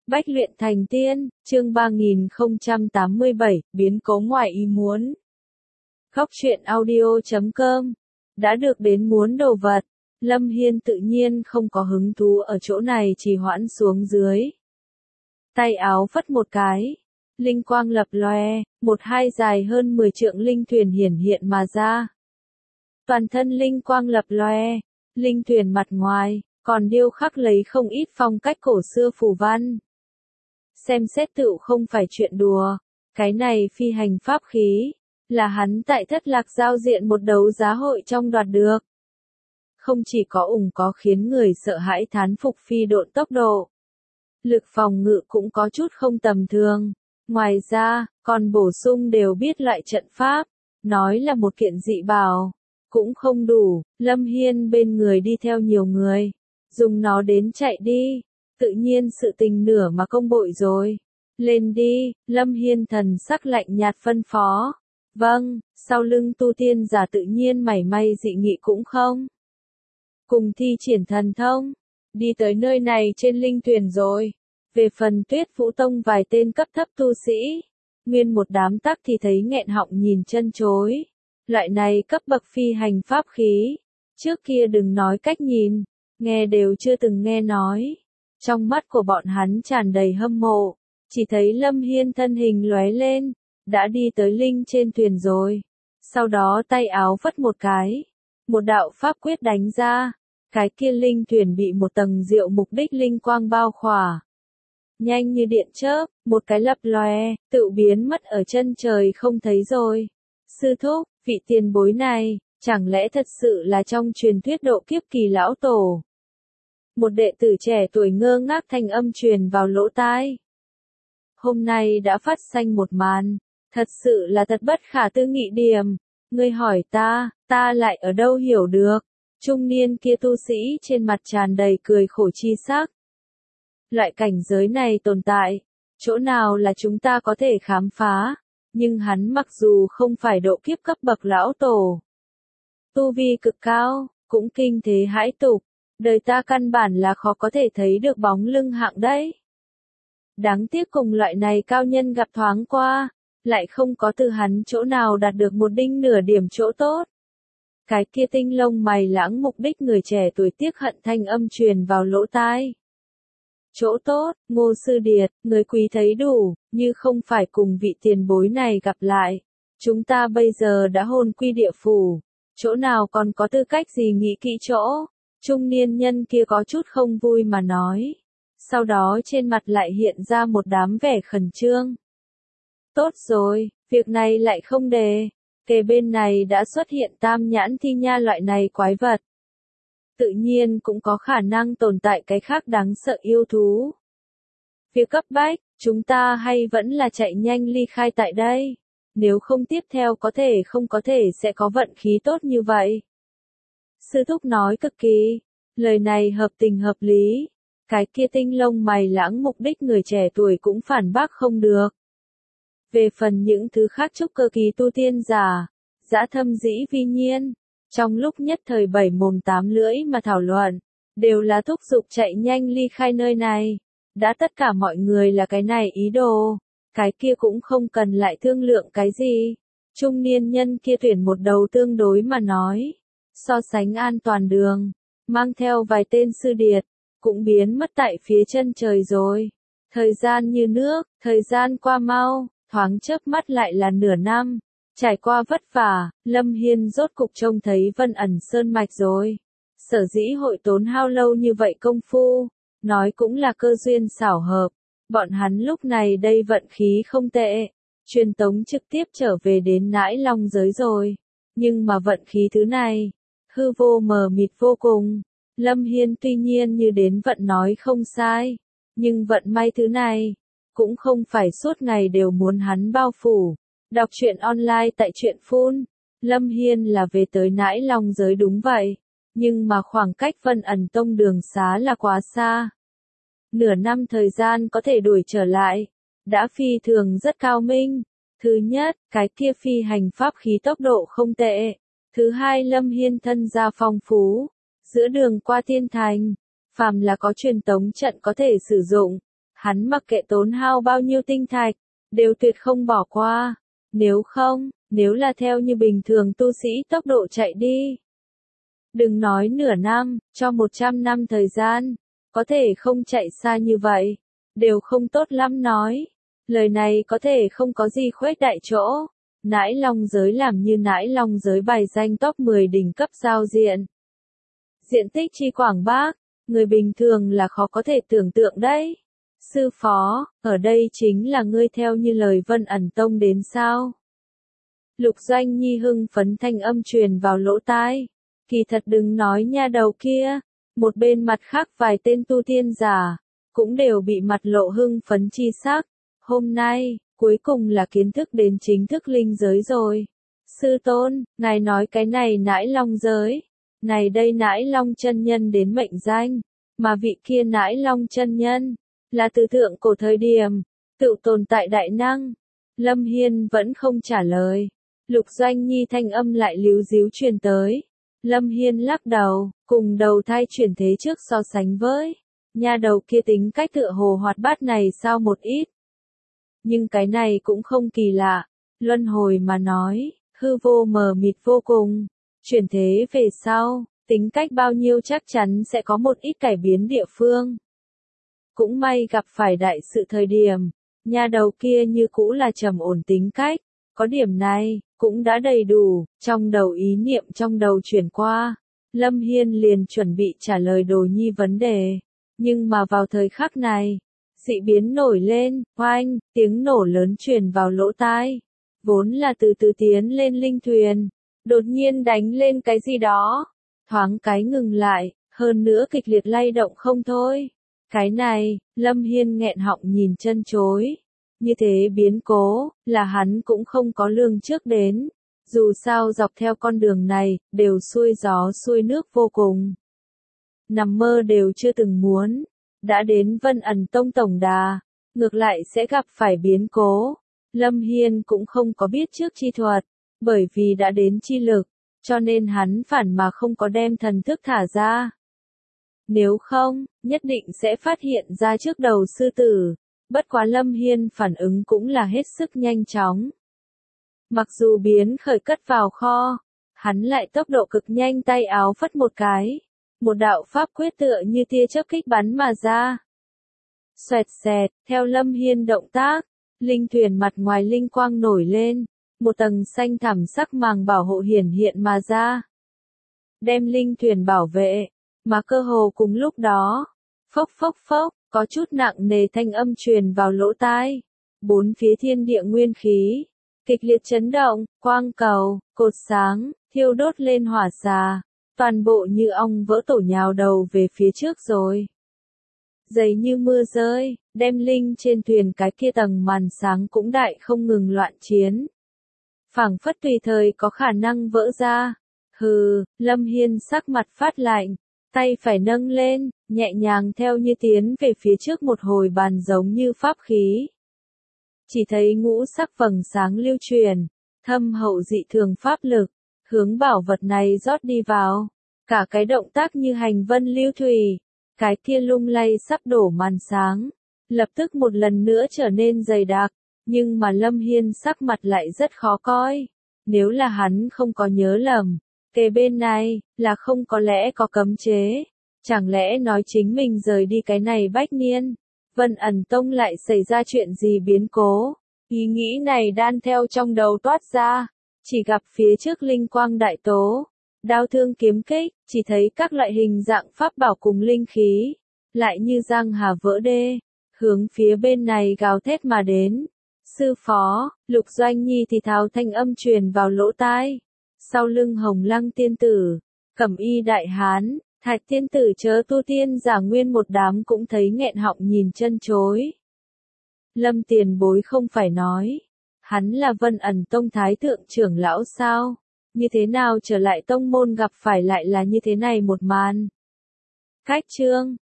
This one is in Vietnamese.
Bách luyện thành tiên, chương 3087, biến cố ngoài ý muốn. Khóc chuyện audio.com. Đã được đến muốn đồ vật, Lâm Hiên tự nhiên không có hứng thú ở chỗ này trì hoãn xuống dưới. Tay áo phất một cái, linh quang lập lòe, một hai dài hơn 10 trượng linh thuyền hiển hiện mà ra. Toàn thân linh quang lập lòe, linh thuyền mặt ngoài, còn điêu khắc lấy không ít phong cách cổ xưa phù văn. Xem xét tựu không phải chuyện đùa, cái này phi hành pháp khí, là hắn tại Thất Lạc giao diện một đấu giá hội trong đoạt được. Không chỉ có có khiến người sợ hãi thán phục phi độn tốc độ. Lực phòng ngự cũng có chút không tầm thường. Ngoài ra, còn bổ sung đều biết loại trận pháp, nói là một kiện dị bảo. Cũng không đủ, Lâm Hiên bên người đi theo nhiều người. Dùng nó đến chạy đi. Tự nhiên sự tình nửa mà công bội rồi. Lên đi, Lâm Hiên thần sắc lạnh nhạt phân phó. Vâng, sau lưng tu tiên giả tự nhiên mảy may dị nghị cũng không. Cùng thi triển thần thông, đi tới nơi này trên linh thuyền rồi. Về phần Tuyết Vũ Tông vài tên cấp thấp tu sĩ, nguyên một đám tắc thì thấy nghẹn họng nhìn chân chối. Loại này cấp bậc phi hành pháp khí, trước kia đừng nói cách nhìn, nghe đều chưa từng nghe nói. Trong mắt của bọn hắn tràn đầy hâm mộ, chỉ thấy Lâm Hiên thân hình lóe lên, đã đi tới linh trên thuyền rồi. Sau đó tay áo phất một cái, một đạo pháp quyết đánh ra, cái kia linh thuyền bị một tầng diệu mục đích linh quang bao khỏa. Nhanh như điện chớp, một cái lập lòe, tự biến mất ở chân trời không thấy rồi. Sư thúc, vị tiền bối này, chẳng lẽ thật sự là trong truyền thuyết độ kiếp kỳ lão tổ? Một đệ tử trẻ tuổi ngơ ngác thanh âm truyền vào lỗ tai. Hôm nay đã phát sanh một màn, thật sự là thật bất khả tư nghị điểm. Ngươi hỏi ta lại ở đâu hiểu được. Trung niên kia tu sĩ trên mặt tràn đầy cười khổ chi sắc. Loại cảnh giới này tồn tại, chỗ nào là chúng ta có thể khám phá, nhưng hắn mặc dù không phải độ kiếp cấp bậc lão tổ, tu vi cực cao, cũng kinh thế hãi tục, đời ta căn bản là khó có thể thấy được bóng lưng hạng đấy. Đáng tiếc cùng loại này cao nhân gặp thoáng qua, lại không có từ hắn chỗ nào đạt được một đinh nửa điểm chỗ tốt. Cái kia tinh lông mày lãng mục đích người trẻ tuổi tiếc hận thanh âm truyền vào lỗ tai. Chỗ tốt, Ngô Sư Điệt, người quý thấy đủ, như không phải cùng vị tiền bối này gặp lại. Chúng ta bây giờ đã hồn quy địa phủ, chỗ nào còn có tư cách gì nghĩ kỹ chỗ. Trung niên nhân kia có chút không vui mà nói. Sau đó trên mặt lại hiện ra một đám vẻ khẩn trương. Tốt rồi, việc này lại không đề. Kề bên này đã xuất hiện tam nhãn thi nha loại này quái vật. Tự nhiên cũng có khả năng tồn tại cái khác đáng sợ yêu thú. Việc cấp bách, chúng ta hay vẫn là chạy nhanh ly khai tại đây. Nếu không tiếp theo không có thể sẽ có vận khí tốt như vậy. Sư thúc nói cực kỳ. Lời này hợp tình hợp lý. Cái kia tinh lông mày lãng mục đích người trẻ tuổi cũng phản bác không được. Về phần những thứ khác trúc cơ kỳ tu tiên giả, dã thâm dĩ vi nhiên. Trong lúc nhất thời bảy mồm tám lưỡi mà thảo luận, đều là thúc giục chạy nhanh ly khai nơi này. Đã tất cả mọi người là cái này ý đồ, cái kia cũng không cần lại thương lượng cái gì. Trung niên nhân kia tuyển một đầu tương đối mà nói, so sánh an toàn đường, mang theo vài tên sư điệt, cũng biến mất tại phía chân trời rồi. Thời gian như nước, thời gian qua mau, thoáng chớp mắt lại là nửa năm. Trải qua vất vả, Lâm Hiên rốt cục trông thấy Vân Ẩn Sơn Mạch rồi. Sở dĩ hội tốn hao lâu như vậy công phu, nói cũng là cơ duyên xảo hợp. Bọn hắn lúc này đây vận khí không tệ, truyền tống trực tiếp trở về đến Nãi Long giới rồi. Nhưng mà vận khí thứ này, hư vô mờ mịt vô cùng. Lâm Hiên tuy nhiên như đến vận nói không sai, nhưng vận may thứ này, cũng không phải suốt ngày đều muốn hắn bao phủ. Đọc truyện online tại truyện Phun. Lâm Hiên là về tới Nãi Long giới đúng vậy, nhưng mà khoảng cách Vân Ẩn Tông đường xá là quá xa. Nửa năm thời gian có thể đuổi trở lại, đã phi thường rất cao minh. Thứ nhất, cái kia phi hành pháp khí tốc độ không tệ. Thứ hai, Lâm Hiên thân gia phong phú, giữa đường qua thiên thành, phàm là có truyền tống trận có thể sử dụng, Hắn mặc kệ tốn hao bao nhiêu tinh thạch, đều tuyệt không bỏ qua. Nếu không, nếu là theo như bình thường tu sĩ tốc độ chạy đi. Đừng nói nửa năm, cho 100 năm thời gian, có thể không chạy xa như vậy, đều không tốt lắm nói. Lời này có thể không có gì khuếch đại chỗ. Nãi Long giới làm như Nãi Long giới bài danh top 10 đỉnh cấp giao diện. Diện tích chi quảng bác, người bình thường là khó có thể tưởng tượng đấy. Sư phó, ở đây chính là ngươi theo như lời Vân Ẩn Tông đến sao? Lục Doanh Nhi hưng phấn thanh âm truyền vào lỗ tai. Kỳ thật đừng nói nha đầu kia, một bên mặt khác vài tên tu tiên giả, cũng đều bị mặt lộ hưng phấn chi sắc. Hôm nay, cuối cùng là kiến thức đến chính thức linh giới rồi. Sư tôn, ngài nói cái này Nãi Long giới. Này đây Nãi Long chân nhân đến mệnh danh, mà vị kia Nãi Long chân nhân, là từ thượng cổ thời điểm, tự tồn tại đại năng. Lâm Hiên vẫn không trả lời. Lục Doanh Nhi thanh âm lại líu díu truyền tới. Lâm Hiên lắc đầu, cùng đầu thai chuyển thế trước so sánh với. Nha đầu kia tính cách tựa hồ hoạt bát này sao một ít. Nhưng cái này cũng không kỳ lạ. Luân hồi mà nói, hư vô mờ mịt vô cùng. Chuyển thế về sau, tính cách bao nhiêu chắc chắn sẽ có một ít cải biến địa phương. Cũng may gặp phải đại sự thời điểm, nha đầu kia như cũ là trầm ổn tính cách. Có điểm này, cũng đã đầy đủ, trong đầu ý niệm trong đầu chuyển qua. Lâm Hiên liền chuẩn bị trả lời Đồ Nhi vấn đề. Nhưng mà vào thời khắc này, dị biến nổi lên, oanh, tiếng nổ lớn truyền vào lỗ tai. Vốn là từ từ tiến lên linh thuyền, đột nhiên đánh lên cái gì đó. Thoáng cái ngừng lại, hơn nữa kịch liệt lay động không thôi. Cái này, Lâm Hiên nghẹn họng nhìn chân chối. Như thế biến cố, là hắn cũng không có lường trước đến. Dù sao dọc theo con đường này, đều xuôi gió xuôi nước vô cùng. Nằm mơ đều chưa từng muốn. Đã đến Vân Ẩn Tông tổng đà, ngược lại sẽ gặp phải biến cố. Lâm Hiên cũng không có biết trước chi thuật, bởi vì đã đến chi lực, cho nên hắn phản mà không có đem thần thức thả ra. Nếu không, nhất định sẽ phát hiện ra trước đầu sư tử. Bất quá Lâm Hiên phản ứng cũng là hết sức nhanh chóng. Mặc dù biến khởi cất vào kho, hắn lại tốc độ cực nhanh tay áo phất một cái. Một đạo pháp quyết tựa như tia chớp kích bắn mà ra. Xoẹt xẹt, theo Lâm Hiên động tác, linh thuyền mặt ngoài linh quang nổi lên, một tầng xanh thẳm sắc màng bảo hộ hiển hiện mà ra. Đem linh thuyền bảo vệ, mà cơ hồ cùng lúc đó, phốc phốc phốc, có chút nặng nề thanh âm truyền vào lỗ tai. Bốn phía thiên địa nguyên khí, kịch liệt chấn động, quang cầu, cột sáng, thiêu đốt lên hỏa xà. Toàn bộ như ong vỡ tổ nhào đầu về phía trước rồi. Dày như mưa rơi, đem linh trên thuyền cái kia tầng màn sáng cũng đại không ngừng loạn chiến. Phảng phất tùy thời có khả năng vỡ ra. Hừ, Lâm Hiên sắc mặt phát lạnh, tay phải nâng lên, nhẹ nhàng theo như tiến về phía trước một hồi bàn giống như pháp khí. Chỉ thấy ngũ sắc vầng sáng lưu truyền, thâm hậu dị thường pháp lực. Hướng bảo vật này rót đi vào, cả cái động tác như hành vân lưu thủy, cái kia lung lay sắp đổ màn sáng, lập tức một lần nữa trở nên dày đặc, nhưng mà Lâm Hiên sắc mặt lại rất khó coi. Nếu là hắn không có nhớ lầm, kề bên này, là không có lẽ có cấm chế, chẳng lẽ nói chính mình rời đi cái này bách niên, Vân Ẩn Tông lại xảy ra chuyện gì biến cố, ý nghĩ này đan theo trong đầu toát ra. Chỉ gặp phía trước linh quang đại tố, đao thương kiếm kích, chỉ thấy các loại hình dạng pháp bảo cùng linh khí, lại như giang hà vỡ đê, hướng phía bên này gào thét mà đến. Sư phó, Lục Doanh Nhi thì thào thanh âm truyền vào lỗ tai. Sau lưng Hồng Lăng tiên tử, Cẩm Y đại hán, Thạch tiên tử chớ tu tiên giả nguyên một đám cũng thấy nghẹn họng nhìn chân chối. Lâm tiền bối không phải nói. Hắn là Vân Ẩn Tông Thái Thượng trưởng lão sao? Như thế nào trở lại tông môn gặp phải lại là như thế này một màn? Cách chương